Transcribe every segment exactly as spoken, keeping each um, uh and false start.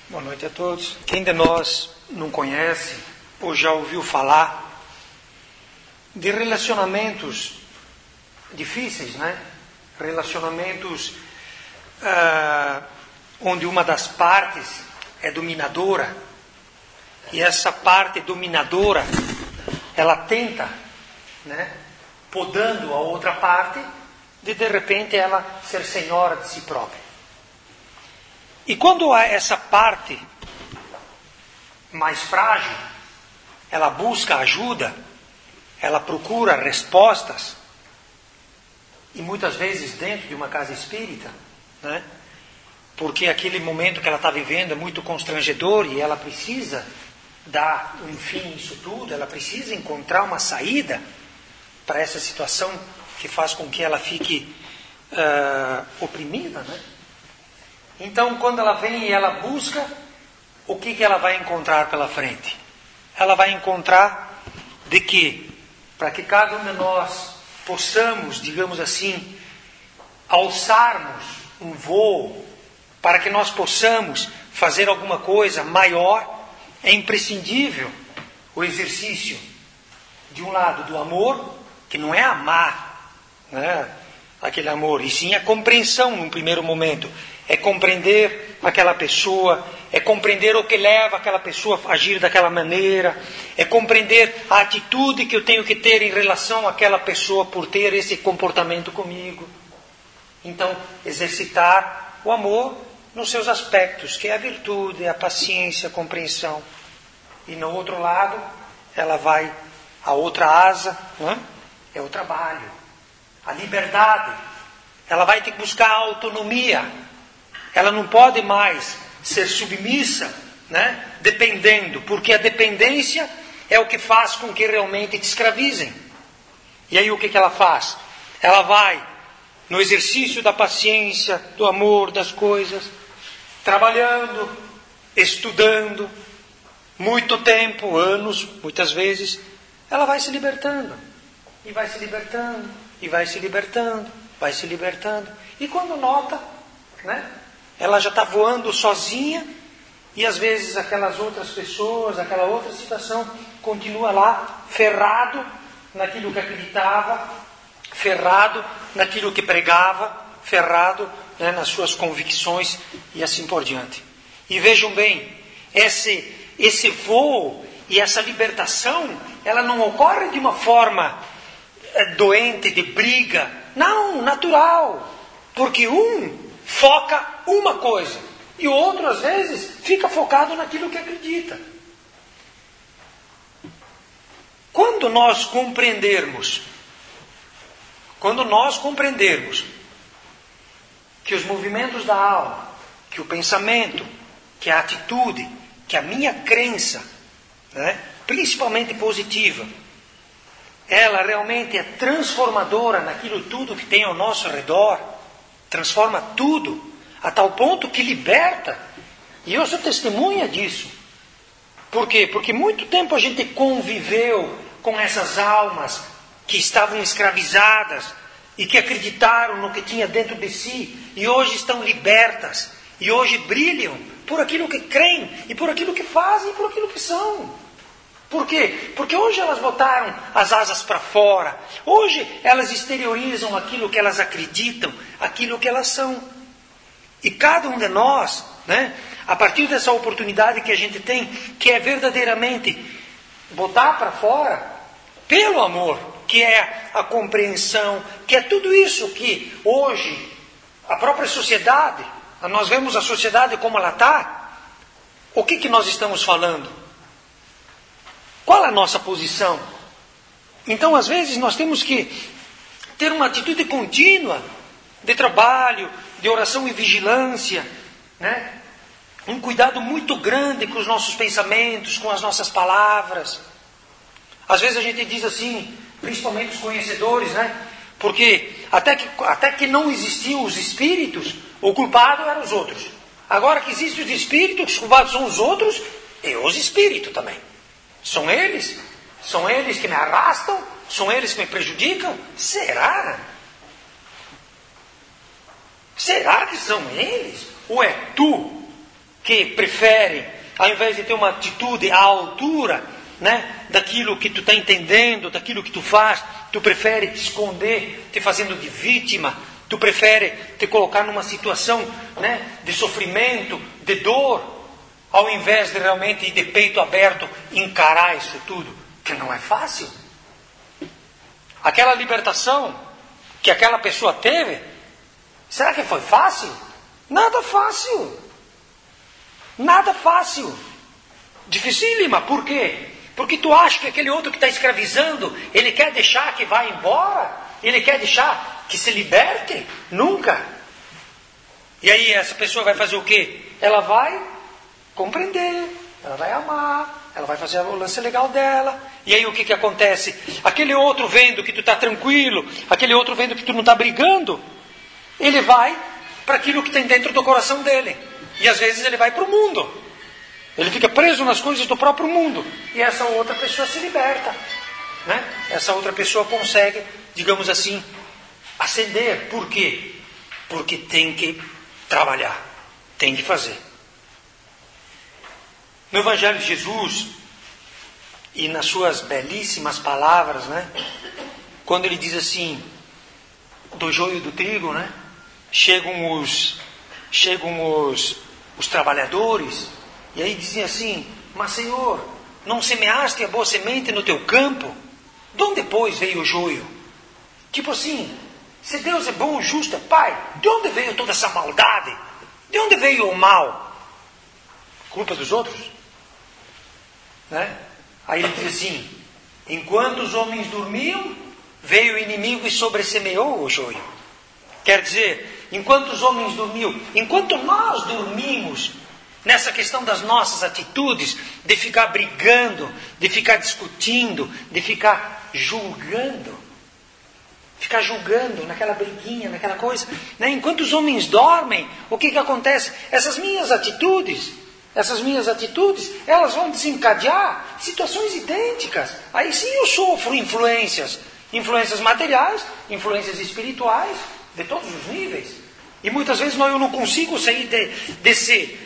Boa noite a todos. Quem de nós não conhece ou já ouviu falar de relacionamentos difíceis, né? Relacionamentos ah, onde uma das partes é dominadora e essa parte dominadora ela tenta, né, podando a outra parte de de repente ela ser senhora de si própria. E quando há essa parte mais frágil, ela busca ajuda, ela procura respostas, e muitas vezes dentro de uma casa espírita, né? Porque aquele momento que ela está vivendo é muito constrangedor e ela precisa dar um fim nisso tudo, ela precisa encontrar uma saída para essa situação que faz com que ela fique uh, oprimida, né? Então, quando ela vem e ela busca, o que, que ela vai encontrar pela frente? Ela vai encontrar de que, para que cada um de nós possamos, digamos assim, alçarmos um voo, para que nós possamos fazer alguma coisa maior, é imprescindível o exercício, de um lado, do amor, que não é amar, né, aquele amor, e sim a compreensão num primeiro momento. É compreender aquela pessoa, é compreender o que leva aquela pessoa a agir daquela maneira, é compreender a atitude que eu tenho que ter em relação àquela pessoa por ter esse comportamento comigo. Então, exercitar o amor nos seus aspectos, que é a virtude, a paciência, a compreensão. E no outro lado, ela vai, a outra asa, né? É o trabalho, a liberdade. Ela vai ter que buscar a autonomia. Ela não pode mais ser submissa, né, dependendo, porque a dependência é o que faz com que realmente te escravizem. E aí o que, que ela faz? Ela vai no exercício da paciência, do amor, das coisas, trabalhando, estudando, muito tempo, anos, muitas vezes, ela vai se libertando, e vai se libertando, e vai se libertando, vai se libertando, e quando nota, né, ela já está voando sozinha e às vezes aquelas outras pessoas, aquela outra situação continua lá ferrado naquilo que acreditava, ferrado naquilo que pregava, ferrado, né, nas suas convicções e assim por diante. E vejam bem, esse, esse voo e essa libertação, ela não ocorre de uma forma é, doente, de briga, não, natural, porque um foca uma coisa, e o outro, às vezes, fica focado naquilo que acredita. Quando nós compreendermos, quando nós compreendermos que os movimentos da alma, que o pensamento, que a atitude, que a minha crença, né, principalmente positiva, ela realmente é transformadora naquilo tudo que tem ao nosso redor, transforma tudo, a tal ponto que liberta. E eu sou testemunha disso. Por quê? Porque muito tempo a gente conviveu com essas almas que estavam escravizadas e que acreditaram no que tinha dentro de si e hoje estão libertas e hoje brilham por aquilo que creem e por aquilo que fazem e por aquilo que são. Por quê? Porque hoje elas botaram as asas para fora. Hoje elas exteriorizam aquilo que elas acreditam, aquilo que elas são. E cada um de nós, né, a partir dessa oportunidade que a gente tem, que é verdadeiramente botar para fora, pelo amor, que é a compreensão, que é tudo isso que hoje a própria sociedade, nós vemos a sociedade como ela está, o que, que nós estamos falando? Qual é a nossa posição? Então, às vezes, nós temos que ter uma atitude contínua de trabalho, de oração e vigilância, né? Um cuidado muito grande com os nossos pensamentos, com as nossas palavras. Às vezes a gente diz assim, principalmente os conhecedores, né? Porque até que, até que não existiam os espíritos, o culpado eram os outros. Agora que existem os espíritos, os culpados são os outros e os espíritos também. São eles? São eles que me arrastam? São eles que me prejudicam? Será? Será que são eles? Ou é tu que prefere, ao invés de ter uma atitude à altura, né, daquilo que tu está entendendo, daquilo que tu faz, tu prefere te esconder, te fazendo de vítima, tu prefere te colocar numa situação, né, de sofrimento, de dor, ao invés de realmente ir de peito aberto encarar isso tudo, que não é fácil. Aquela libertação que aquela pessoa teve, será que foi fácil? Nada fácil. Nada fácil. Dificílima. Por quê? Porque tu acha que aquele outro que está escravizando, ele quer deixar que vá embora? Ele quer deixar que se liberte? Nunca. E aí essa pessoa vai fazer o quê? Ela vai compreender, ela vai amar, ela vai fazer o lance legal dela. E aí o que, que acontece? Aquele outro vendo que tu está tranquilo, aquele outro vendo que tu não está brigando, ele vai para aquilo que tem dentro do coração dele. E às vezes ele vai para o mundo. Ele fica preso nas coisas do próprio mundo. E essa outra pessoa se liberta, né? Essa outra pessoa consegue, digamos assim, ascender. Por quê? Porque tem que trabalhar, tem que fazer. No Evangelho de Jesus, e nas suas belíssimas palavras, né? Quando ele diz assim, do joio e do trigo, né? Chegam os, chegam os, os trabalhadores, e aí dizem assim, mas Senhor, não semeaste a boa semente no teu campo? De onde depois veio o joio? Tipo assim, se Deus é bom, justo, Pai, de onde veio toda essa maldade? De onde veio o mal? Culpa dos outros? Né? Aí ele diz assim, enquanto os homens dormiam, veio o inimigo e sobressemeou o joio. Quer dizer, enquanto os homens dormiam, enquanto nós dormimos, nessa questão das nossas atitudes, de ficar brigando, de ficar discutindo, de ficar julgando, ficar julgando naquela briguinha, naquela coisa, né? Enquanto os homens dormem, o que que acontece? Essas minhas atitudes, essas minhas atitudes, elas vão desencadear situações idênticas. Aí sim eu sofro influências, influências materiais, influências espirituais, de todos os níveis. E muitas vezes eu não consigo sair de, desse,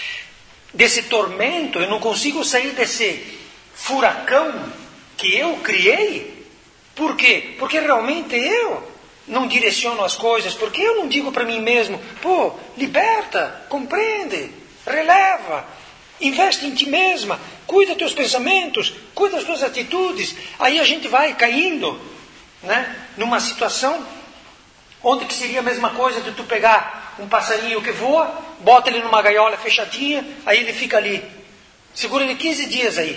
desse tormento, eu não consigo sair desse furacão que eu criei. Por quê? Porque realmente eu não direciono as coisas, porque eu não digo para mim mesmo, pô, liberta, compreende, releva, investe em ti mesma, cuida dos teus pensamentos, cuida das tuas atitudes. Aí a gente vai caindo, né, numa situação onde que seria a mesma coisa de tu pegar um passarinho que voa, bota ele numa gaiola fechadinha, aí ele fica ali. Segura ele quinze dias aí.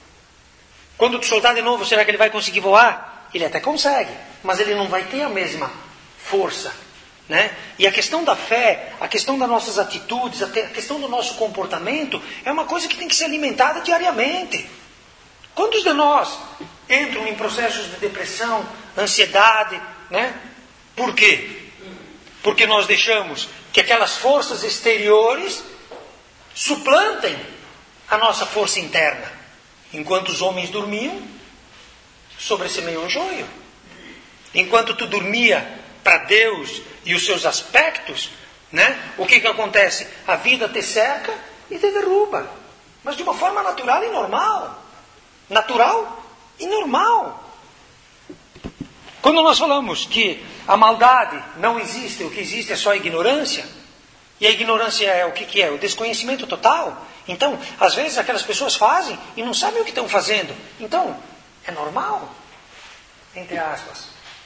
Quando tu soltar de novo, será que ele vai conseguir voar? Ele até consegue, mas ele não vai ter a mesma força, né? E a questão da fé, a questão das nossas atitudes, a questão do nosso comportamento, é uma coisa que tem que ser alimentada diariamente. Quantos de nós entram em processos de depressão, ansiedade, né? Por quê? Porque nós deixamos que aquelas forças exteriores suplantem a nossa força interna. Enquanto os homens dormiam, sobressemeou o joio. Enquanto tu dormia para Deus e os seus aspectos, né? O que que acontece? A vida te cerca e te derruba. Mas de uma forma natural e normal. Natural e normal. Quando nós falamos que a maldade não existe, o que existe é só a ignorância, e a ignorância é o que, que é? O desconhecimento total. Então, às vezes aquelas pessoas fazem e não sabem o que estão fazendo. Então, é normal, entre aspas.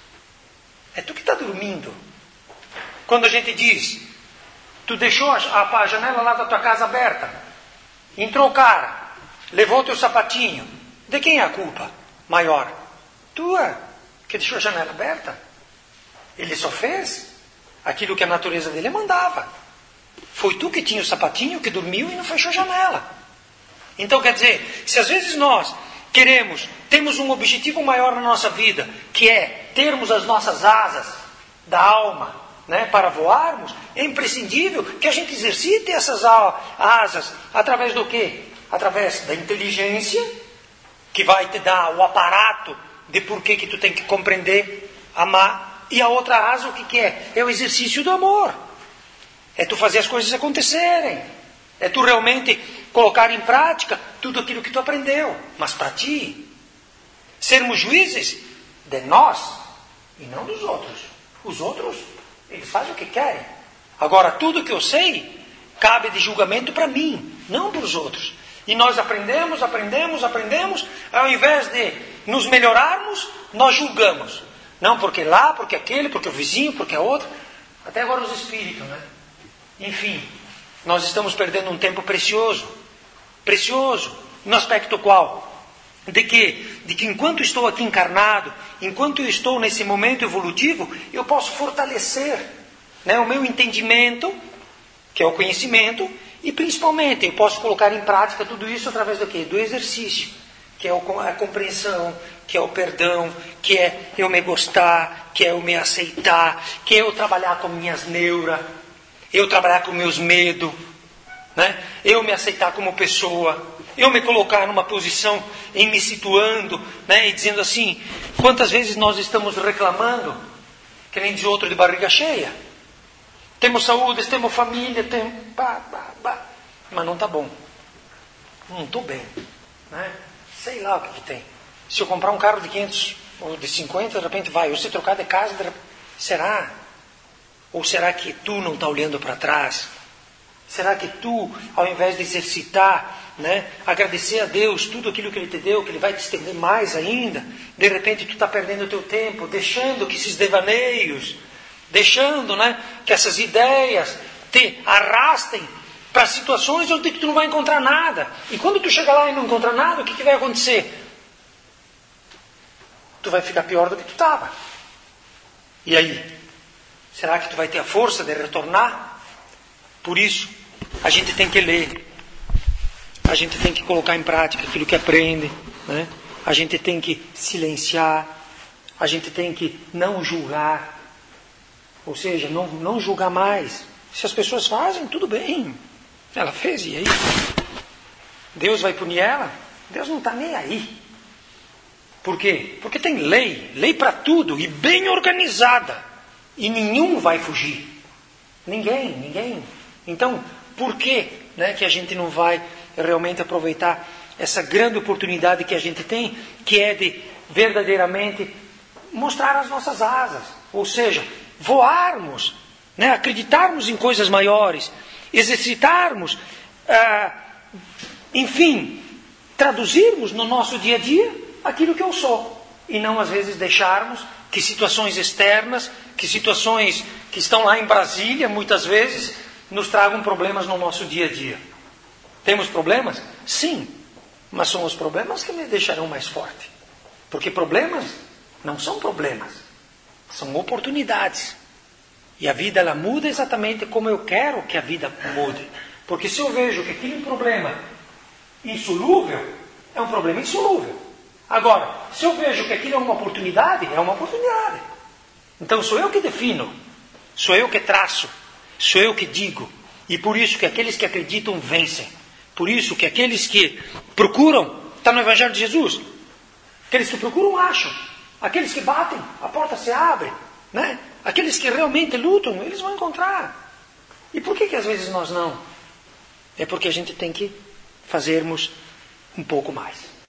É tu que está dormindo. Quando a gente diz, tu deixou a, a, a janela lá da tua casa aberta, entrou o cara, levou o teu sapatinho, de quem é a culpa maior? Tua, que deixou a janela aberta. Ele só fez aquilo que a natureza dele mandava. Foi tu que tinha o sapatinho, que dormiu e não fechou a janela. Então quer dizer, se às vezes nós queremos, temos um objetivo maior na nossa vida, que é termos as nossas asas da alma, né, para voarmos, é imprescindível que a gente exercite essas asas através do quê? Através da inteligência, que vai te dar o aparato de por que que tu tem que compreender, amar. E a outra asa, o que que é? É o exercício do amor. É tu fazer as coisas acontecerem. É tu realmente colocar em prática tudo aquilo que tu aprendeu. Mas para ti, sermos juízes de nós e não dos outros. Os outros, eles fazem o que querem. Agora, tudo que eu sei, cabe de julgamento para mim, não para os outros. E nós aprendemos, aprendemos, aprendemos, ao invés de nos melhorarmos, nós julgamos. Não porque lá, porque aquele, porque o vizinho, porque a outro. Até agora os espíritos, né? Enfim, nós estamos perdendo um tempo precioso. Precioso. No aspecto qual? De que, de que enquanto estou aqui encarnado, enquanto eu estou nesse momento evolutivo, eu posso fortalecer, né, o meu entendimento, que é o conhecimento, e principalmente eu posso colocar em prática tudo isso através do quê? Do exercício, que é a compreensão, que é o perdão, que é eu me gostar, que é eu me aceitar, que é eu trabalhar com minhas neuras, eu trabalhar com meus medos, né? Eu me aceitar como pessoa, eu me colocar numa posição em me situando, né? E dizendo assim, quantas vezes nós estamos reclamando, que nem diz outro de barriga cheia. Temos saúde, temos família, temos... Bah, bah, bah. Mas não está bom. Não estou bem. Né? Sei lá o que, que tem. Se eu comprar um carro de quinhentos ou de cinquenta, de repente vai. Ou se trocar de casa, de repente... será? Ou será que tu não está olhando para trás? Será que tu, ao invés de exercitar, né, agradecer a Deus tudo aquilo que Ele te deu, que Ele vai te estender mais ainda, de repente tu está perdendo o teu tempo, deixando que esses devaneios... Deixando, né, que essas ideias te arrastem para situações onde tu não vai encontrar nada. E quando tu chegar lá e não encontrar nada, o que, que vai acontecer? Tu vai ficar pior do que tu estava. E aí? Será que tu vai ter a força de retornar? Por isso, a gente tem que ler. A gente tem que colocar em prática aquilo que aprende. Né? A gente tem que silenciar. A gente tem que não julgar. Ou seja, não, não julgar mais. Se as pessoas fazem, tudo bem. Ela fez, e aí? Deus vai punir ela? Deus não está nem aí. Por quê? Porque tem lei. Lei para tudo. E bem organizada. E nenhum vai fugir. Ninguém, ninguém. Então, por que, né, que a gente não vai realmente aproveitar essa grande oportunidade que a gente tem, que é de verdadeiramente mostrar as nossas asas. Ou seja, voarmos, né? Acreditarmos em coisas maiores, exercitarmos, ah, enfim, traduzirmos no nosso dia a dia aquilo que eu sou. E não às vezes deixarmos que situações externas, que situações que estão lá em Brasília, muitas vezes, nos tragam problemas no nosso dia a dia. Temos problemas? Sim, mas são os problemas que me deixarão mais forte. Porque problemas não são problemas. São oportunidades. E a vida ela muda exatamente como eu quero que a vida mude. Porque se eu vejo que aquele problema insolúvel, é um problema insolúvel. Agora, se eu vejo que aquilo é uma oportunidade, é uma oportunidade. Então sou eu que defino. Sou eu que traço. Sou eu que digo. E por isso que aqueles que acreditam vencem. Por isso que aqueles que procuram, está no Evangelho de Jesus. Aqueles que procuram acham. Aqueles que batem, a porta se abre, né? Aqueles que realmente lutam, eles vão encontrar. E por que que às vezes nós não? É porque a gente tem que fazermos um pouco mais.